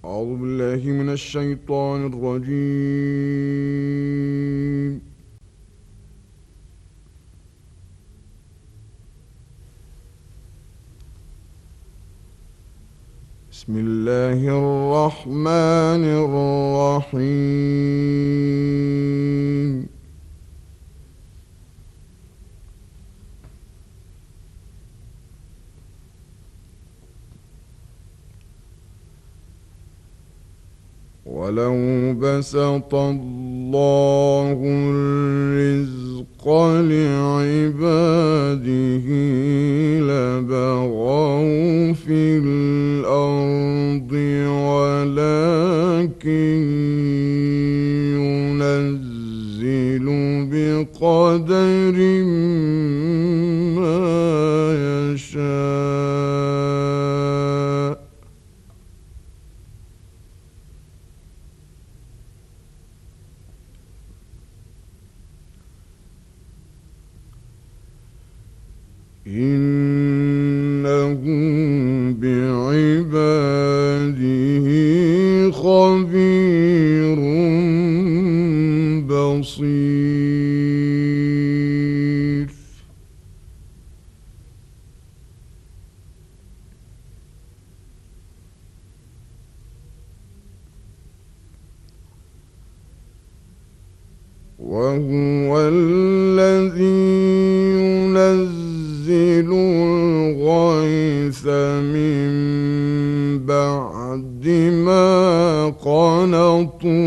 أعوذ بالله من الشيطان الرجيم. بسم الله الرحمن الرحيم. ولو بسط الله الرزق لعباده لبغوا في الأرض ولكن ينزل بقدر ما يشاء. إنه بعباده خبير بصير. وهو الذي ينزل الغيث من بعد ما قنطوا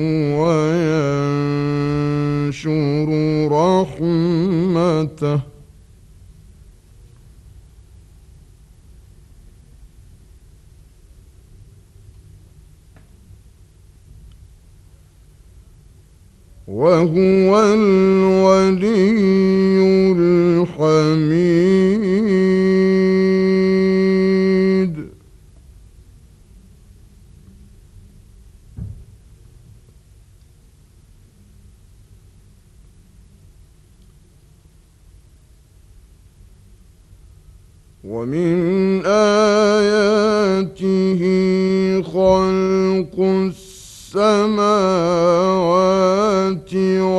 وينشر رحمته. وهو الولي الحميد. ومن آياته خلق السماوات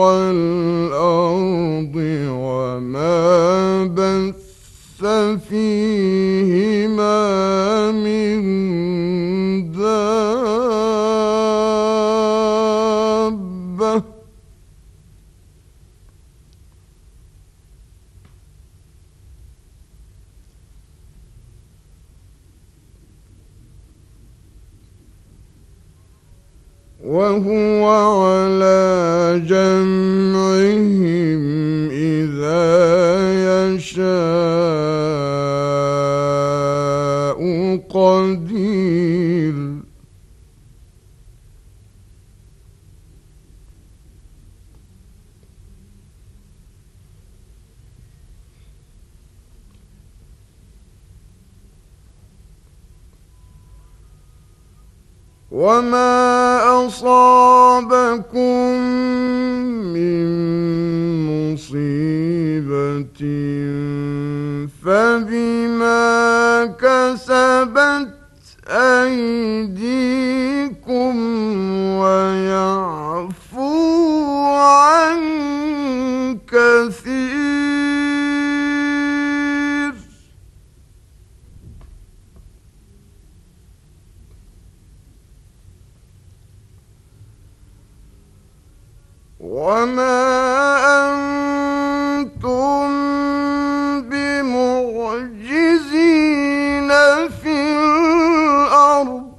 والأرض وما بث فيهما من دابة. وهو على جمعهم إذا يشاء قدير. وما أصابكم من مصيبة فبما كسبت أيديكم ويعفو عن كثير. وما أنتم بمعجزين في الأرض.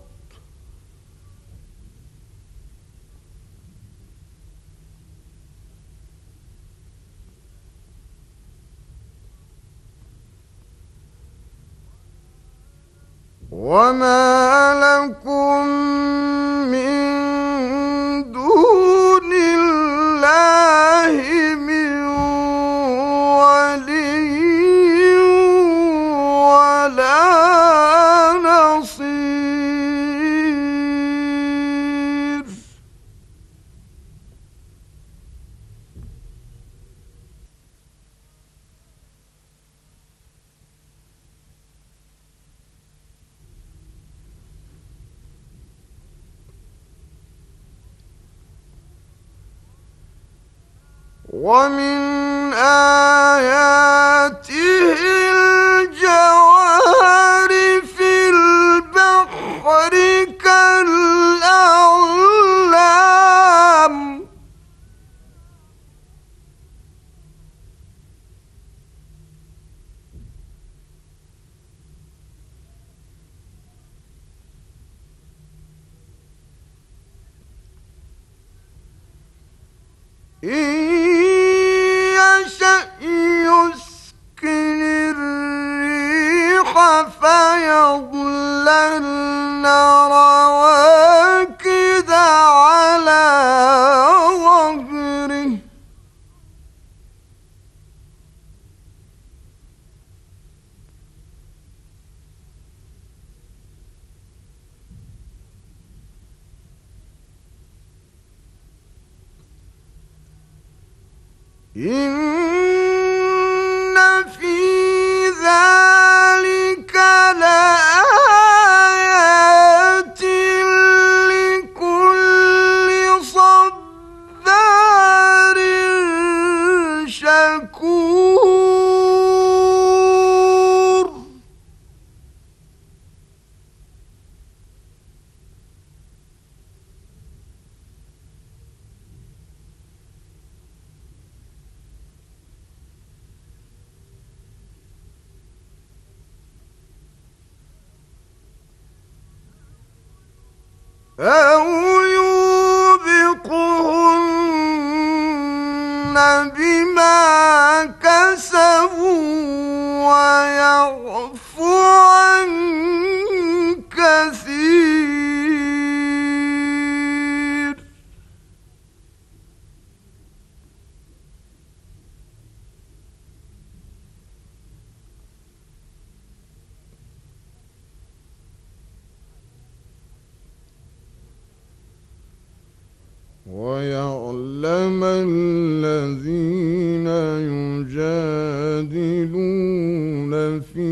وما لكم من دون الله من ولي ولا نصير. ومن آياته الجوار في البحر كالأعلام إن يشأ يسكن الريح فيظللن رواكد على ظهره إن في ذلك لآيات لكل صبار شكور أو يوبقهن بما كسبوا ويعفو عن كثير ويعلم الذين يجادلون في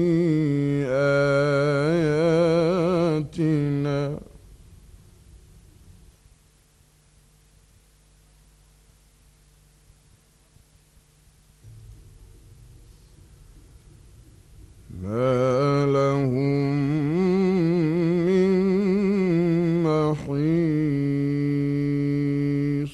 آياتنا ما لهم من محيص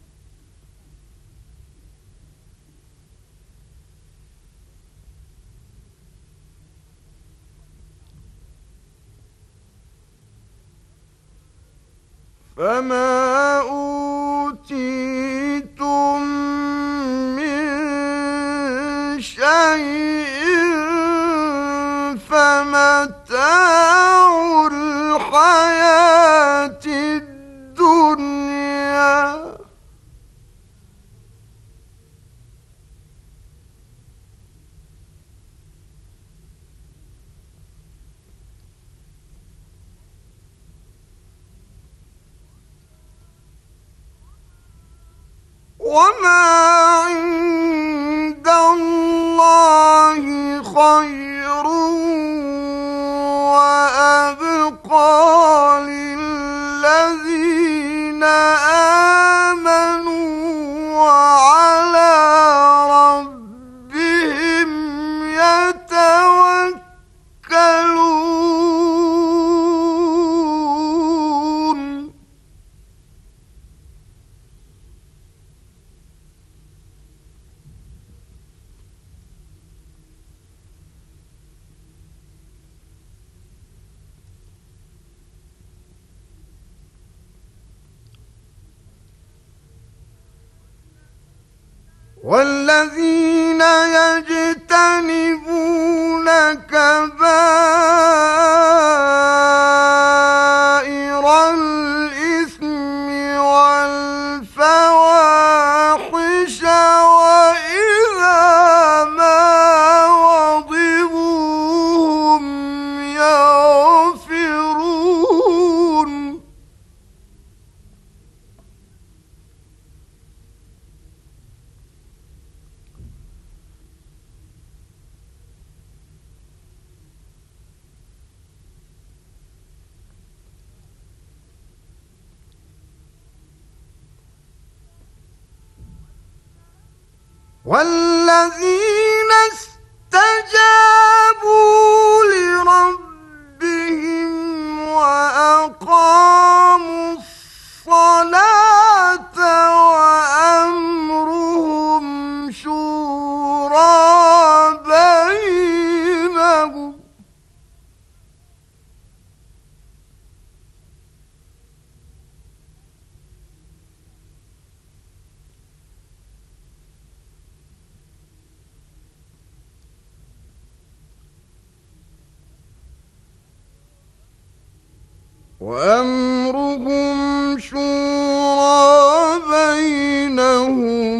فما أوتيتم من شيء فمتاع الحياة الدنيا وما عند الله خير وأبقى للذين آمنوا وعلى ربهم يتوكلون والذين يجتنبون كبائر الإثم والفواحش وإذا ما غضبوا هم يغفرون والذين استجابوا لربهم وأقاموا الصلاة وأمرهم شورى بينهم وأمرهم شورى بينهم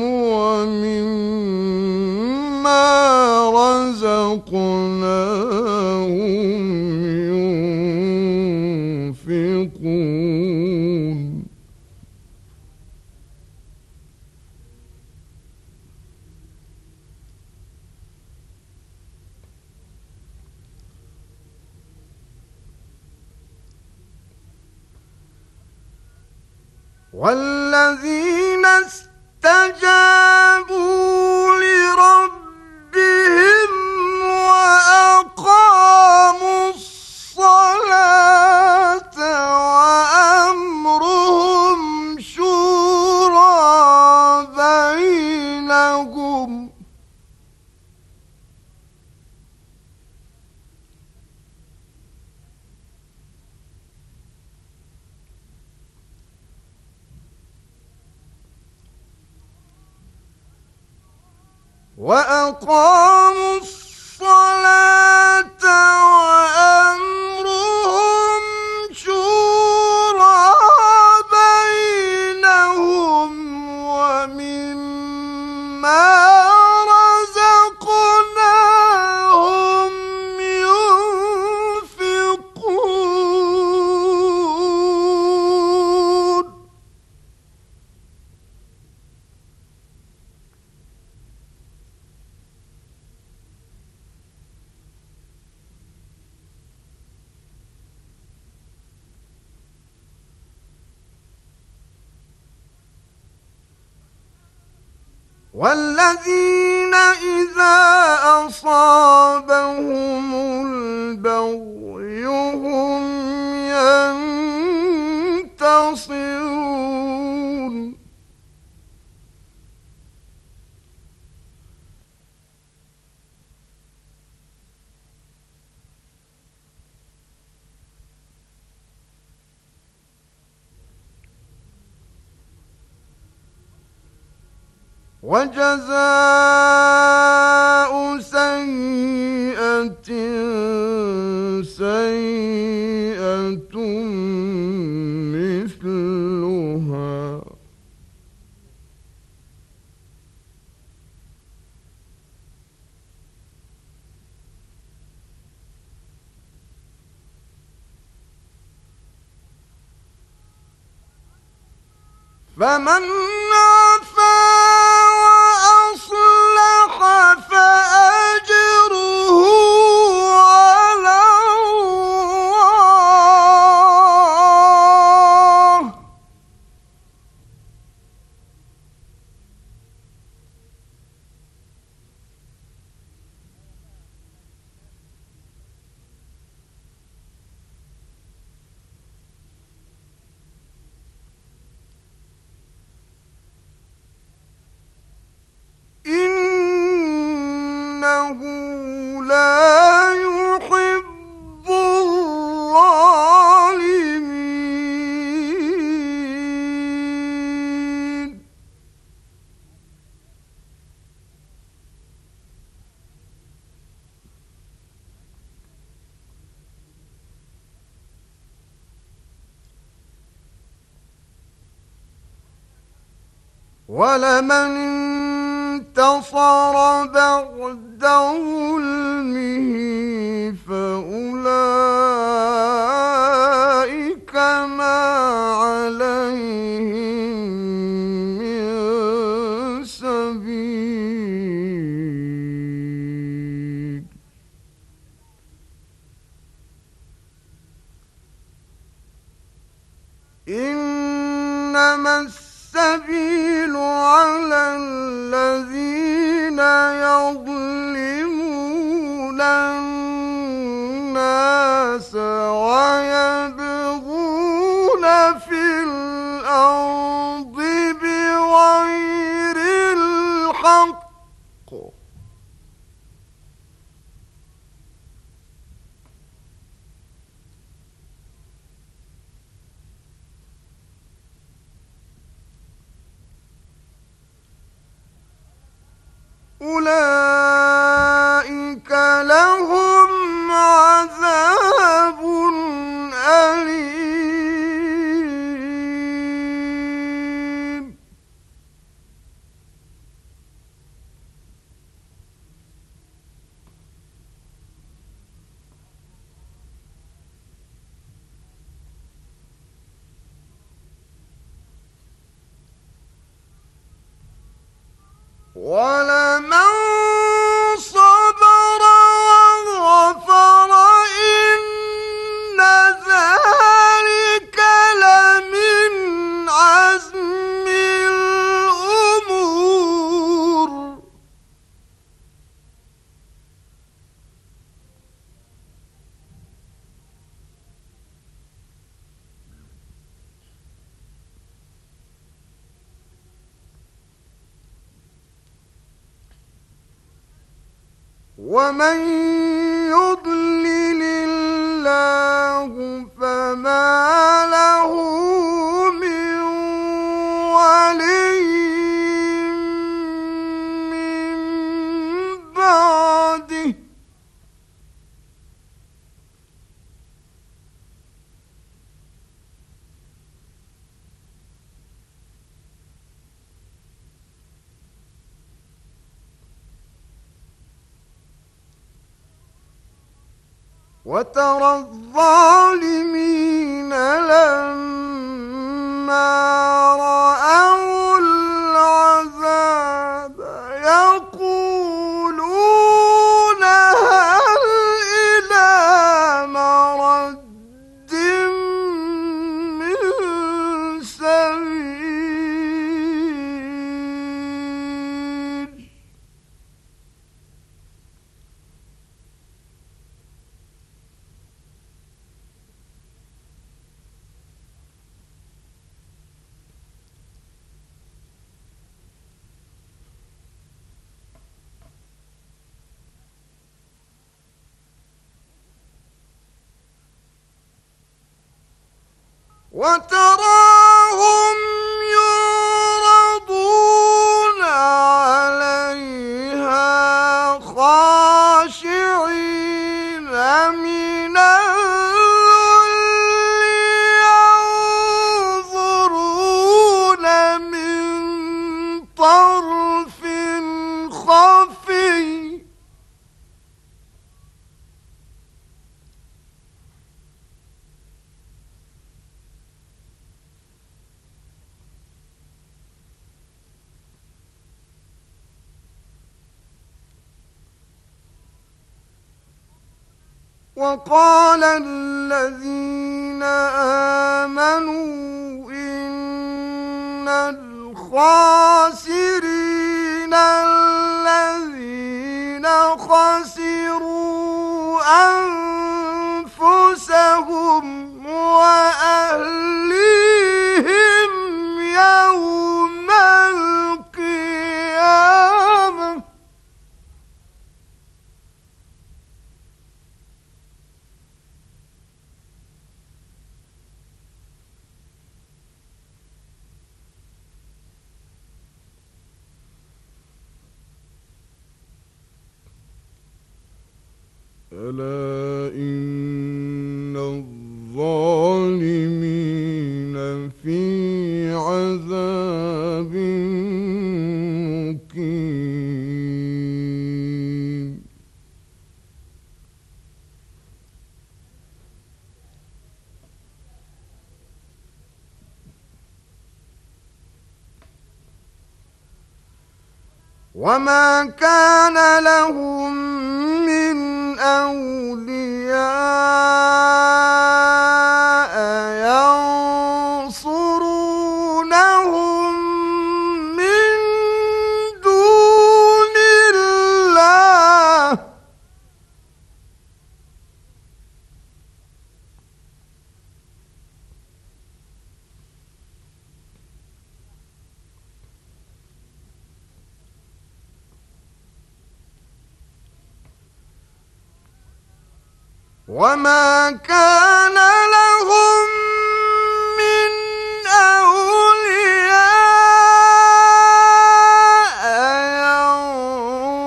ومما رزقناهم ينفقون والذين استجابوا لربهم وأقاموا الصلاة وأمرهم شورى بينهم وأقاموا الصلاة وأمرهم شورى بينهم ومما رزقناهم ينفقون والذين إذا أصابهم البغي هم ينتصرون وجزاء سيئة سيئة مثلها فمن عفا وأصلح فأجره على الله إنه لا يحب الظالمين ولمن انتصر بعد ظلمه فأولئك ما عليهم من سبيل إنما السبيل على الذين أولئك لهم عذاب أليم. ولمن صبر وغفر إن ذلك لمن عزم الأمور. ومن يضلل الله فما له من ولي من بعده. وترى الظالمين لما رأوا العذاب يقولون هل إلى مرد من سبيل. وتراهم يعرضون عليها خاشعين من الذل ينظرون من طرف خفي. وقال الذين آمنوا إن الخاسرين الذين خسروا أنفسهم وأهليهم يوم القيامة. ألا إن الظالمين في عذاب مقيم. وما كان لهم من أولياء ينصرونهم من دون الله. وما كان لهم من أولياء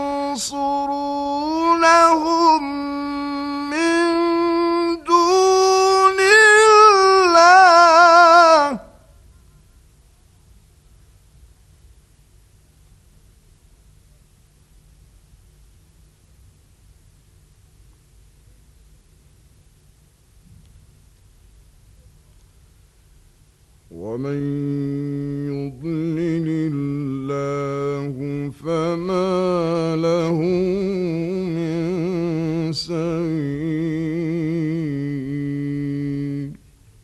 ومن يضلل الله فما له من سبيل.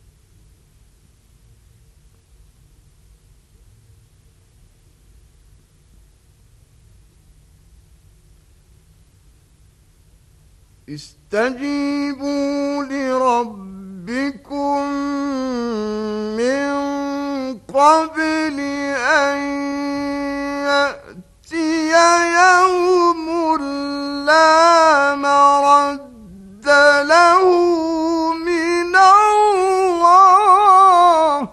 استجيبوا لربكم من قبل أن يأتي يوم لا مرد له من الله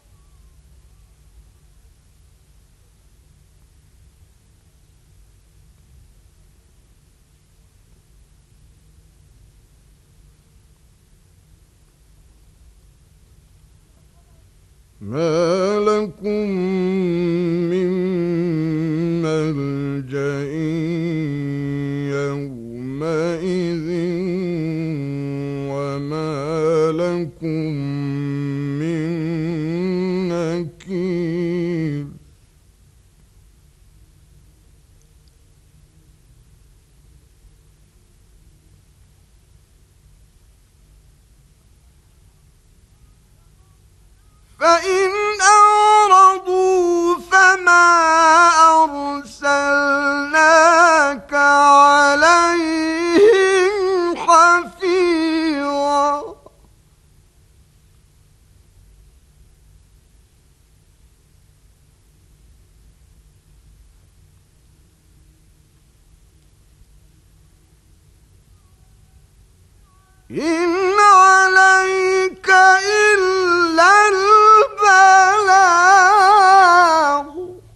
ما لكم من ملجأ يومئذ وما لكم من نكير. فإن أعرضوا فما أرسلناك عليهم حفيظا. إن عليك إلا البلاغ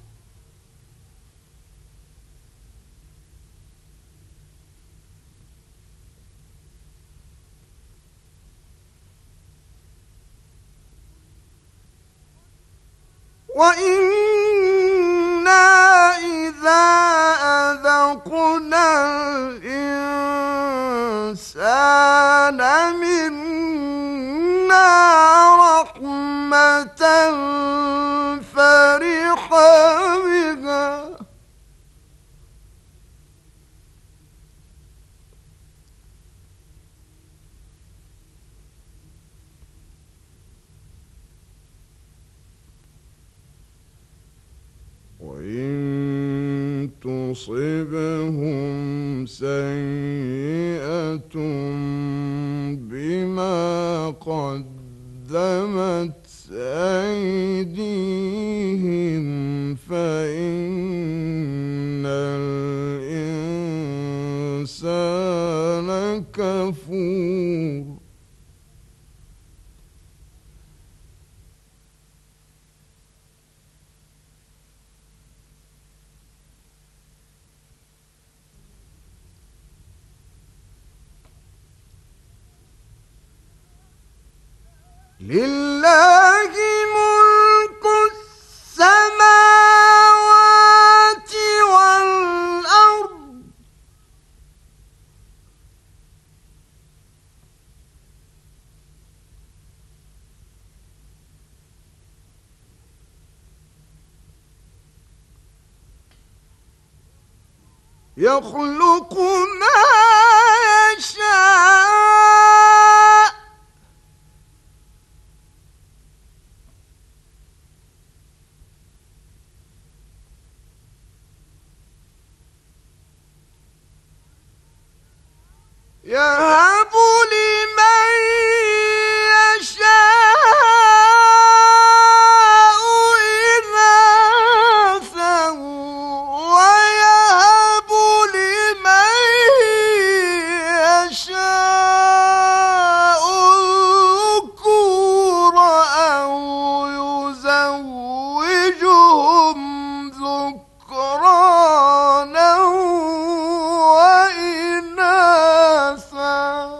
وإنا إذا أذقنا الإنسان منا رحمة فرح بها وإن تصبهم سيئة بما قدمت أيديهم فإن الإنسان كفور. لله ملك السماوات والأرض يخلق ما يشاء يهب لمن يشاء إناثا ويهب لمن يشاء الذكور أو يزوجهم ذكرانا وإناثا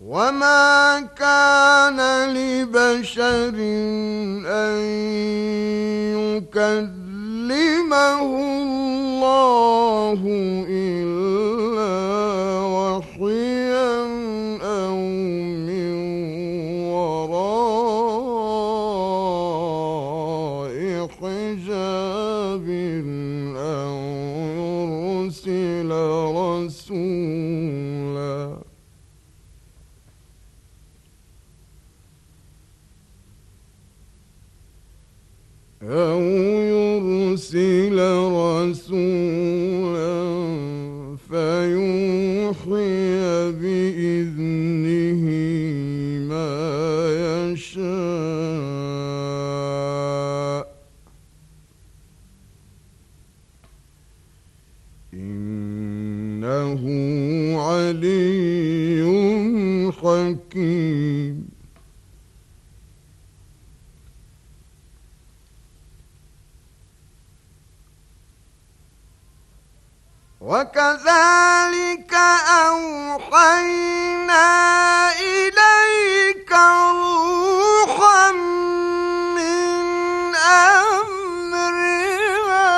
وما كان لبشر أن يكلمه الله إلا وحيا أو من وراء حجاب أو يرسل رسولا فيوحي بإذنه ما يشاء إنه علي حكيم. وكذلك أوحينا إليك روحا من أمرنا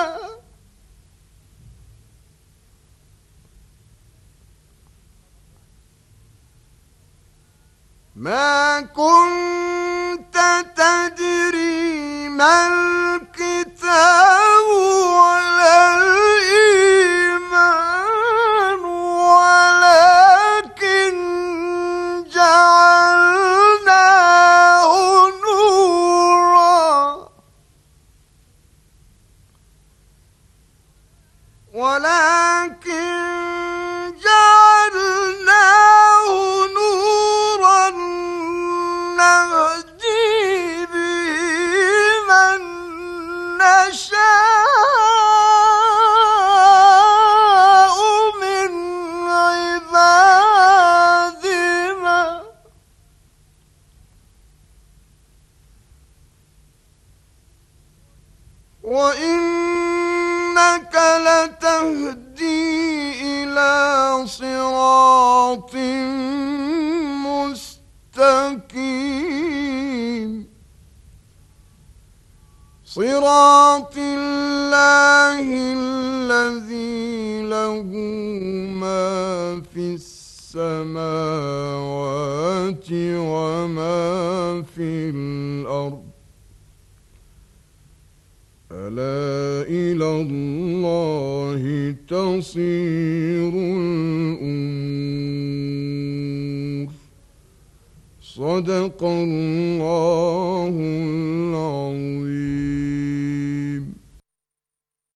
ما كنت تدري ما الكتاب ولا الإيمان ولكن جعلناه نورا نهدي به من نشاء من عبادنا وإنك لتهدي إلى صراط مستقيم صراط الله الذي له ما في السماوات وما في الأرض ألا إلى الله تصير الأمور. صدق الله العظيم.